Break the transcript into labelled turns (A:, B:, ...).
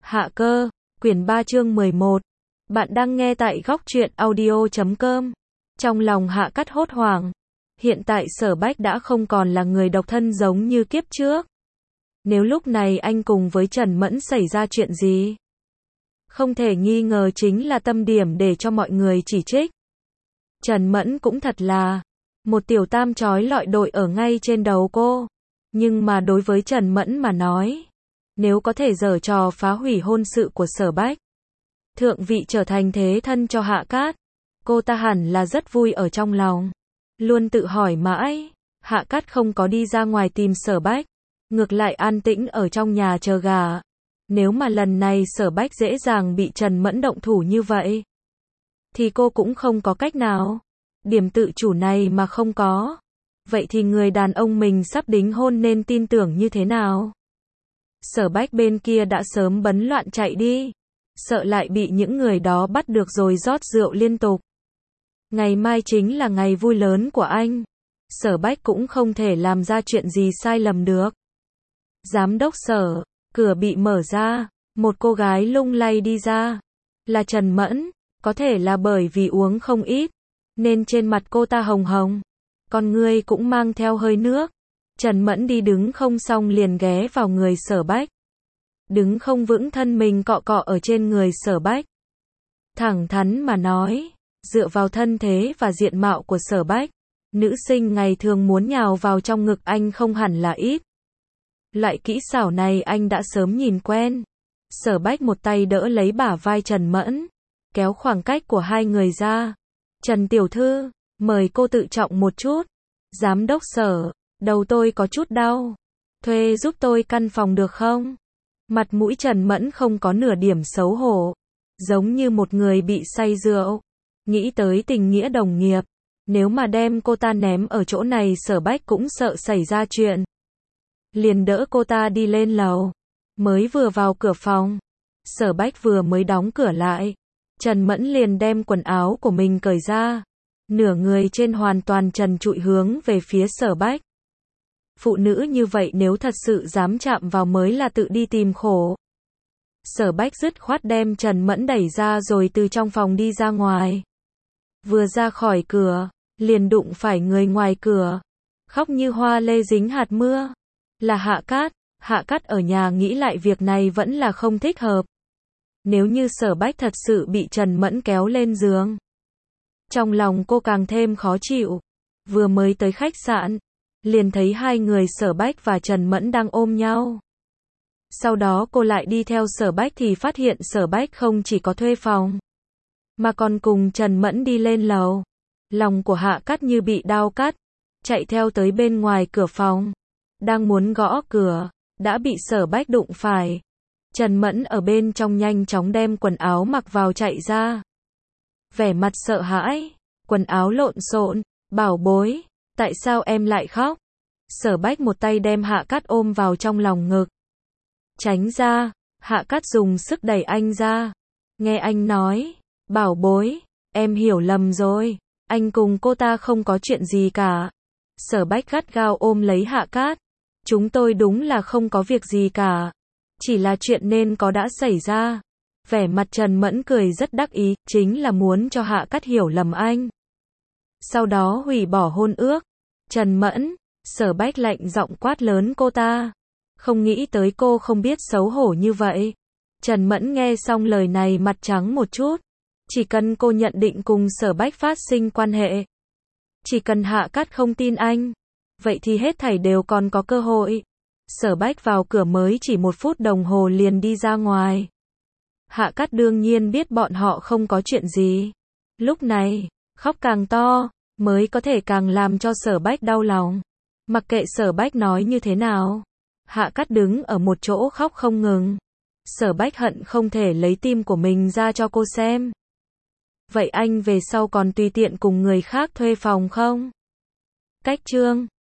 A: Hạ cơ, quyển 3 chương 11. Bạn đang nghe tại góc truyện audio.com. Trong lòng Hạ Cát hốt hoảng. Hiện tại Sở Bách đã không còn là người độc thân giống như kiếp trước. Nếu lúc này anh cùng với Trần Mẫn xảy ra chuyện gì, không thể nghi ngờ chính là tâm điểm để cho mọi người chỉ trích. Trần Mẫn cũng thật là một tiểu tam trói lọi đội ở ngay trên đầu cô. Nhưng mà đối với Trần Mẫn mà nói, nếu có thể giở trò phá hủy hôn sự của Sở Bách, thượng vị trở thành thế thân cho Hạ Cát, cô ta hẳn là rất vui ở trong lòng. Luôn tự hỏi mãi, Hạ Cát không có đi ra ngoài tìm Sở Bách, ngược lại an tĩnh ở trong nhà chờ gà. Nếu mà lần này Sở Bách dễ dàng bị Trần Mẫn động thủ như vậy, thì cô cũng không có cách nào. Điểm tự chủ này mà không có, vậy thì người đàn ông mình sắp đính hôn nên tin tưởng như thế nào? Sở Bách bên kia đã sớm bấn loạn chạy đi, sợ lại bị những người đó bắt được rồi rót rượu liên tục. Ngày mai chính là ngày vui lớn của anh, Sở Bách cũng không thể làm ra chuyện gì sai lầm được. Giám đốc Sở, cửa bị mở ra, một cô gái lung lay đi ra, là Trần Mẫn, có thể là bởi vì uống không ít, nên trên mặt cô ta hồng hồng, con ngươi cũng mang theo hơi nước. Trần Mẫn đi đứng không xong liền ghé vào người Sở Bách. Đứng không vững thân mình cọ cọ ở trên người Sở Bách. Thẳng thắn mà nói, dựa vào thân thế và diện mạo của Sở Bách, nữ sinh ngày thường muốn nhào vào trong ngực anh không hẳn là ít. Loại kỹ xảo này anh đã sớm nhìn quen. Sở Bách một tay đỡ lấy bả vai Trần Mẫn, kéo khoảng cách của hai người ra. Trần tiểu thư, mời cô tự trọng một chút. Giám đốc Sở, đầu tôi có chút đau, thuê giúp tôi căn phòng được không? Mặt mũi Trần Mẫn không có nửa điểm xấu hổ, giống như một người bị say rượu. Nghĩ tới tình nghĩa đồng nghiệp, nếu mà đem cô ta ném ở chỗ này Sở Bách cũng sợ xảy ra chuyện. Liền đỡ cô ta đi lên lầu. Mới vừa vào cửa phòng, Sở Bách vừa mới đóng cửa lại, Trần Mẫn liền đem quần áo của mình cởi ra. Nửa người trên hoàn toàn trần trụi hướng về phía Sở Bách. Phụ nữ như vậy nếu thật sự dám chạm vào mới là tự đi tìm khổ. Sở Bách dứt khoát đem Trần Mẫn đẩy ra rồi từ trong phòng đi ra ngoài. Vừa ra khỏi cửa, liền đụng phải người ngoài cửa. Khóc như hoa lê dính hạt mưa. Là Hạ Cát. Hạ Cát ở nhà nghĩ lại việc này vẫn là không thích hợp. Nếu như Sở Bách thật sự bị Trần Mẫn kéo lên giường, trong lòng cô càng thêm khó chịu. Vừa mới tới khách sạn, liền thấy hai người Sở Bách và Trần Mẫn đang ôm nhau. Sau đó cô lại đi theo Sở Bách thì phát hiện Sở Bách không chỉ có thuê phòng, mà còn cùng Trần Mẫn đi lên lầu. Lòng của Hạ Cát như bị đao cắt, chạy theo tới bên ngoài cửa phòng. Đang muốn gõ cửa, đã bị Sở Bách đụng phải. Trần Mẫn ở bên trong nhanh chóng đem quần áo mặc vào chạy ra. Vẻ mặt sợ hãi, quần áo lộn xộn, bảo bối, tại sao em lại khóc? Sở Bách một tay đem Hạ Cát ôm vào trong lòng ngực. Tránh ra, Hạ Cát dùng sức đẩy anh ra. Nghe anh nói, bảo bối, em hiểu lầm rồi, anh cùng cô ta không có chuyện gì cả. Sở Bách gắt gao ôm lấy Hạ Cát. Chúng tôi đúng là không có việc gì cả, chỉ là chuyện nên có đã xảy ra. Vẻ mặt Trần Mẫn cười rất đắc ý, chính là muốn cho Hạ Cát hiểu lầm anh, sau đó hủy bỏ hôn ước. Trần Mẫn, Sở Bách lạnh giọng quát lớn cô ta. Không nghĩ tới cô không biết xấu hổ như vậy. Trần Mẫn nghe xong lời này mặt trắng một chút. Chỉ cần cô nhận định cùng Sở Bách phát sinh quan hệ, chỉ cần Hạ Cát không tin anh, vậy thì hết thảy đều còn có cơ hội. Sở Bách vào cửa mới chỉ 1 phút đồng hồ liền đi ra ngoài. Hạ Cát đương nhiên biết bọn họ không có chuyện gì. Lúc này, khóc càng to, mới có thể càng làm cho Sở Bách đau lòng. Mặc kệ Sở Bách nói như thế nào, Hạ Cát đứng ở một chỗ khóc không ngừng. Sở Bách hận không thể lấy tim của mình ra cho cô xem. Vậy anh về sau còn tùy tiện cùng người khác thuê phòng không? Cách chương